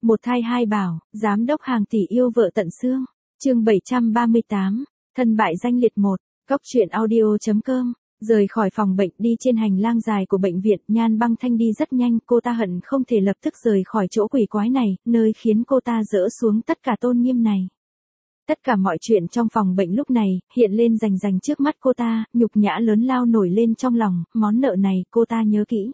Một thai hai bảo, giám đốc hàng tỷ yêu vợ tận xương. Chương 738, thân bại danh liệt 1, Cóc truyện audio.com. Rời khỏi phòng bệnh đi trên hành lang dài của bệnh viện, Nhan Băng Thanh đi rất nhanh, cô ta hận không thể lập tức rời khỏi chỗ quỷ quái này, nơi khiến cô ta dỡ xuống tất cả tôn nghiêm này. Tất cả mọi chuyện trong phòng bệnh lúc này, hiện lên rành rành trước mắt cô ta, nhục nhã lớn lao nổi lên trong lòng, món nợ này, cô ta nhớ kỹ.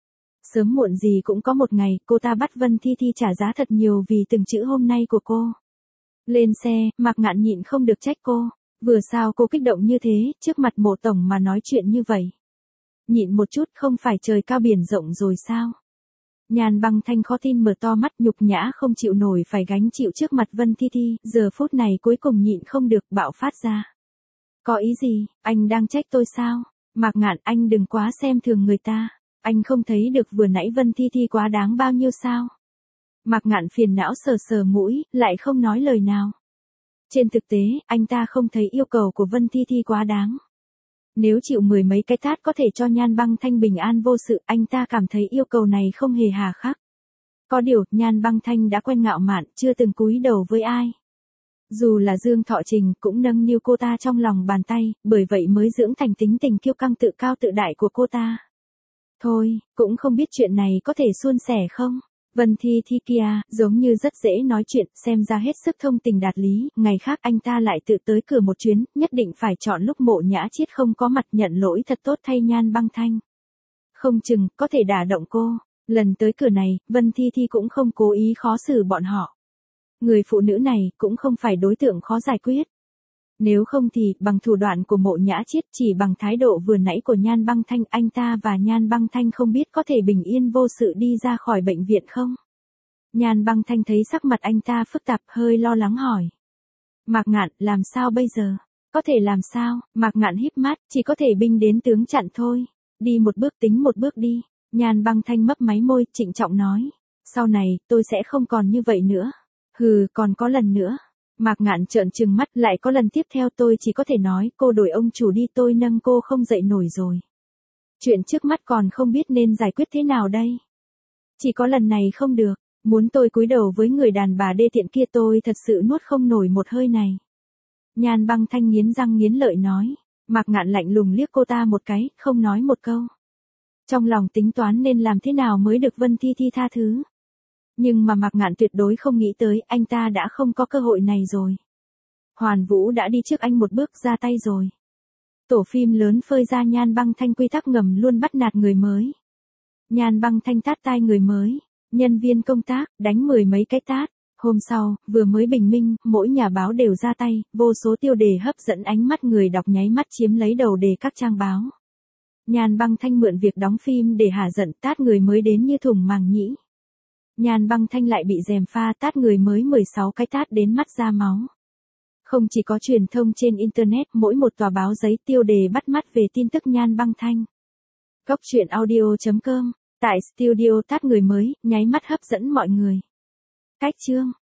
Sớm muộn gì cũng có một ngày, cô ta bắt Vân Thi Thi trả giá thật nhiều vì từng chữ hôm nay của cô. Lên xe, Mạc Ngạn nhịn không được trách cô. Vừa sao cô kích động như thế, trước mặt Mộ Tổng mà nói chuyện như vậy. Nhịn một chút, không phải trời cao biển rộng rồi sao? Nhan Băng Thanh khó tin mở to mắt, nhục nhã không chịu nổi phải gánh chịu trước mặt Vân Thi Thi, giờ phút này cuối cùng nhịn không được bạo phát ra. Có ý gì, anh đang trách tôi sao? Mạc Ngạn, anh đừng quá xem thường người ta. Anh không thấy được vừa nãy Vân Thi Thi quá đáng bao nhiêu sao? Mạc Ngạn phiền não sờ sờ mũi, lại không nói lời nào. Trên thực tế, anh ta không thấy yêu cầu của Vân Thi Thi quá đáng. Nếu chịu 10 mấy cái tát có thể cho Nhan Băng Thanh bình an vô sự, anh ta cảm thấy yêu cầu này không hề hà khắc. Có điều, Nhan Băng Thanh đã quen ngạo mạn, chưa từng cúi đầu với ai. Dù là Dương Thọ Trình cũng nâng niu cô ta trong lòng bàn tay, bởi vậy mới dưỡng thành tính tình kiêu căng tự cao tự đại của cô ta. Thôi, cũng không biết chuyện này có thể suôn sẻ không? Vân Thi Thi kia, giống như rất dễ nói chuyện, xem ra hết sức thông tình đạt lý, ngày khác anh ta lại tự tới cửa một chuyến, nhất định phải chọn lúc Mộ Nhã Chiết không có mặt nhận lỗi thật tốt thay Nhan Băng Thanh. Không chừng, có thể đả động cô. Lần tới cửa này, Vân Thi Thi cũng không cố ý khó xử bọn họ. Người phụ nữ này, cũng không phải đối tượng khó giải quyết. Nếu không thì, bằng thủ đoạn của Mộ Nhã Chiết, chỉ bằng thái độ vừa nãy của Nhan Băng Thanh, anh ta và Nhan Băng Thanh không biết có thể bình yên vô sự đi ra khỏi bệnh viện không? Nhan Băng Thanh thấy sắc mặt anh ta phức tạp, hơi lo lắng hỏi. Mạc Ngạn, làm sao bây giờ? Có thể làm sao? Mạc Ngạn híp mắt, chỉ có thể binh đến tướng chặn thôi. Đi một bước tính một bước đi. Nhan Băng Thanh mấp máy môi, trịnh trọng nói. Sau này, tôi sẽ không còn như vậy nữa. Hừ, còn có lần nữa. Mạc Ngạn trợn trừng mắt, lại có lần tiếp theo tôi chỉ có thể nói, cô đổi ông chủ đi, tôi nâng cô không dậy nổi rồi. Chuyện trước mắt còn không biết nên giải quyết thế nào đây. Chỉ có lần này không được, muốn tôi cúi đầu với người đàn bà đê tiện kia tôi thật sự nuốt không nổi một hơi này. Nhan Băng Thanh nghiến răng nghiến lợi nói, Mạc Ngạn lạnh lùng liếc cô ta một cái, không nói một câu. Trong lòng tính toán nên làm thế nào mới được Vân Thi Thi tha thứ. Nhưng mà Mạc Ngạn tuyệt đối không nghĩ tới, anh ta đã không có cơ hội này rồi. Hoàn Vũ đã đi trước anh một bước ra tay rồi. Tổ phim lớn phơi ra Nhan Băng Thanh quy tắc ngầm luôn bắt nạt người mới. Nhan Băng Thanh tát tai người mới, nhân viên công tác, đánh 10 mấy cái tát. Hôm sau, vừa mới bình minh, mỗi nhà báo đều ra tay, vô số tiêu đề hấp dẫn ánh mắt người đọc nháy mắt chiếm lấy đầu đề các trang báo. Nhan Băng Thanh mượn việc đóng phim để hả giận tát người mới đến như thùng màng nhĩ. Nhan Băng Thanh lại bị gièm pha tát người mới 16 cái tát đến mắt ra máu. Không chỉ có truyền thông trên Internet, mỗi một tòa báo giấy tiêu đề bắt mắt về tin tức Nhan Băng Thanh. Cóc truyện audio.com, tại studio tát người mới, nháy mắt hấp dẫn mọi người. Cách chương.